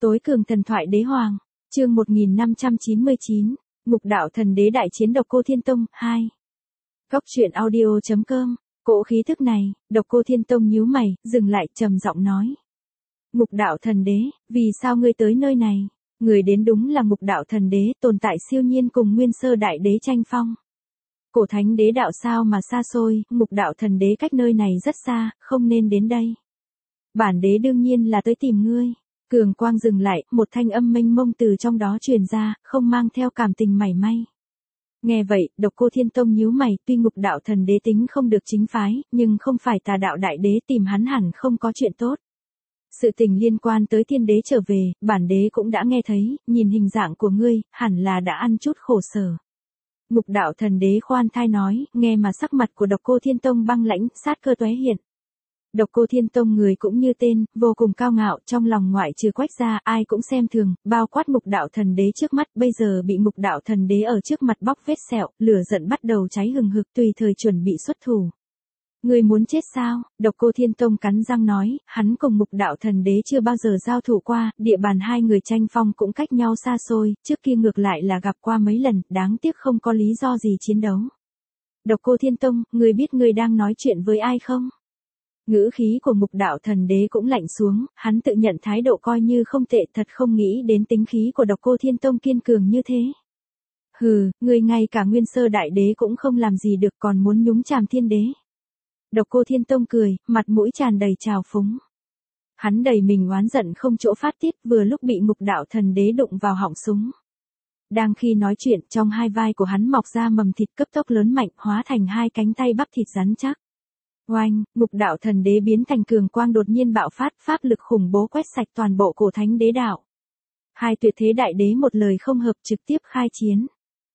Tối cường thần thoại đế hoàng, chương 1599, Ngục đạo thần đế đại chiến Độc Cô Thiên Tông 2. Góc truyện audio.com. Cỗ khí thức này, Độc Cô Thiên Tông nhíu mày, dừng lại, trầm giọng nói: Ngục đạo thần đế, vì sao ngươi tới nơi này? Người đến đúng là Ngục đạo thần đế, tồn tại siêu nhiên cùng Nguyên Sơ đại đế tranh phong. Cổ thánh đế đạo sao mà xa xôi, Ngục đạo thần đế cách nơi này rất xa, không nên đến đây. Bản đế đương nhiên là tới tìm ngươi. Cường quang dừng lại, một thanh âm mênh mông từ trong đó truyền ra, không mang theo cảm tình mảy may. Nghe vậy, Độc Cô Thiên Tông nhíu mày, tuy Ngục đạo thần đế tính không được chính phái, nhưng không phải Tà đạo đại đế, tìm hắn hẳn không có chuyện tốt. Sự tình liên quan tới thiên đế trở về, bản đế cũng đã nghe thấy, nhìn hình dạng của ngươi, hẳn là đã ăn chút khổ sở. Ngục đạo thần đế khoan thai nói, nghe mà sắc mặt của Độc Cô Thiên Tông băng lãnh, sát cơ tóe hiện. Độc Cô Thiên Tông người cũng như tên, vô cùng cao ngạo, trong lòng ngoại trừ Quách ra, ai cũng xem thường, bao quát Ngục đạo thần đế trước mắt, bây giờ bị Ngục đạo thần đế ở trước mặt bóc vết sẹo, lửa giận bắt đầu cháy hừng hực, tùy thời chuẩn bị xuất thủ. Người muốn chết sao? Độc Cô Thiên Tông cắn răng nói, hắn cùng Ngục đạo thần đế chưa bao giờ giao thủ qua, địa bàn hai người tranh phong cũng cách nhau xa xôi, trước kia ngược lại là gặp qua mấy lần, đáng tiếc không có lý do gì chiến đấu. Độc Cô Thiên Tông, người biết người đang nói chuyện với ai không? Ngữ khí của Ngục đạo thần đế cũng lạnh xuống, hắn tự nhận thái độ coi như không tệ, thật không nghĩ đến tính khí của Độc Cô Thiên Tông kiên cường như thế. Hừ, người ngay cả Nguyên Sơ đại đế cũng không làm gì được, còn muốn nhúng chàm thiên đế. Độc Cô Thiên Tông cười, mặt mũi tràn đầy trào phúng. Hắn đầy mình oán giận không chỗ phát tiết, vừa lúc bị Ngục đạo thần đế đụng vào họng súng. Đang khi nói chuyện, trong hai vai của hắn mọc ra mầm thịt cấp tốc lớn mạnh, hóa thành hai cánh tay bắp thịt rắn chắc. Oanh, Ngục đạo thần đế biến thành cường quang đột nhiên bạo phát, pháp lực khủng bố quét sạch toàn bộ cổ thánh đế đạo. Hai tuyệt thế đại đế một lời không hợp trực tiếp khai chiến.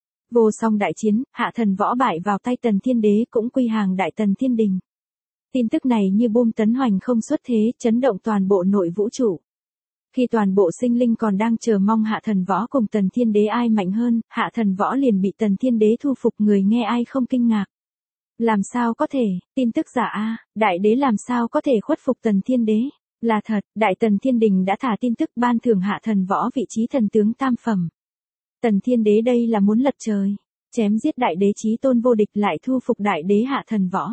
Vô song đại chiến, Hạ Thần Võ bại vào tay Tần Thiên Đế, cũng quy hàng Đại Tần Thiên Đình. Tin tức này như bom tấn hoành không xuất thế, chấn động toàn bộ nội vũ trụ. Khi toàn bộ sinh linh còn đang chờ mong Hạ Thần Võ cùng Tần Thiên Đế ai mạnh hơn, Hạ Thần Võ liền bị Tần Thiên Đế thu phục, người nghe ai không kinh ngạc. Làm sao có thể, tin tức giả a, đại đế làm sao có thể khuất phục Tần Thiên Đế? Là thật, Đại Tần Thiên Đình đã thả tin tức ban thưởng Hạ Thần Võ vị trí thần tướng tam phẩm. Tần Thiên Đế đây là muốn lật trời, chém giết đại đế chí tôn vô địch lại thu phục đại đế Hạ Thần Võ.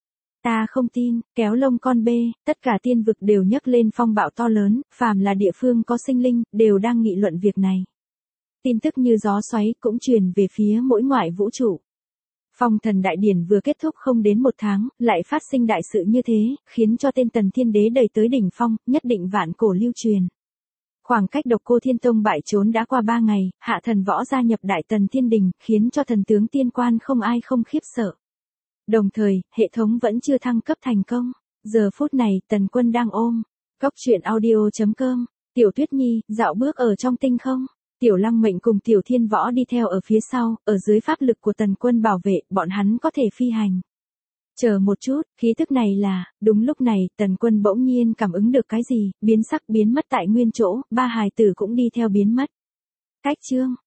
Ta không tin, kéo lông con bê, tất cả tiên vực đều nhấc lên phong bạo to lớn, phàm là địa phương có sinh linh, đều đang nghị luận việc này. Tin tức như gió xoáy cũng truyền về phía mỗi ngoại vũ trụ. Phong thần đại điển vừa kết thúc không đến một tháng, lại phát sinh đại sự như thế, khiến cho tên Tần Thiên Đế đẩy tới đỉnh phong, nhất định vạn cổ lưu truyền. Khoảng cách Độc Cô Thiên Tông bại trốn đã qua 3 ngày, Hạ Thần Võ gia nhập Đại Tần Thiên Đình, khiến cho thần tướng tiên quan không ai không khiếp sợ. Đồng thời, hệ thống vẫn chưa thăng cấp thành công. Giờ phút này, Tần Quân đang ôm Góc truyện audio.com. Tiểu Tuyết Nhi, dạo bước ở trong tinh không. Tiểu Lăng Mệnh cùng Tiểu Thiên Võ đi theo ở phía sau, ở dưới pháp lực của Tần Quân bảo vệ, bọn hắn có thể phi hành. Chờ một chút, khí tức này là, đúng lúc này, Tần Quân bỗng nhiên cảm ứng được cái gì, biến sắc biến mất tại nguyên chỗ, ba hài tử cũng đi theo biến mất. Cách chương,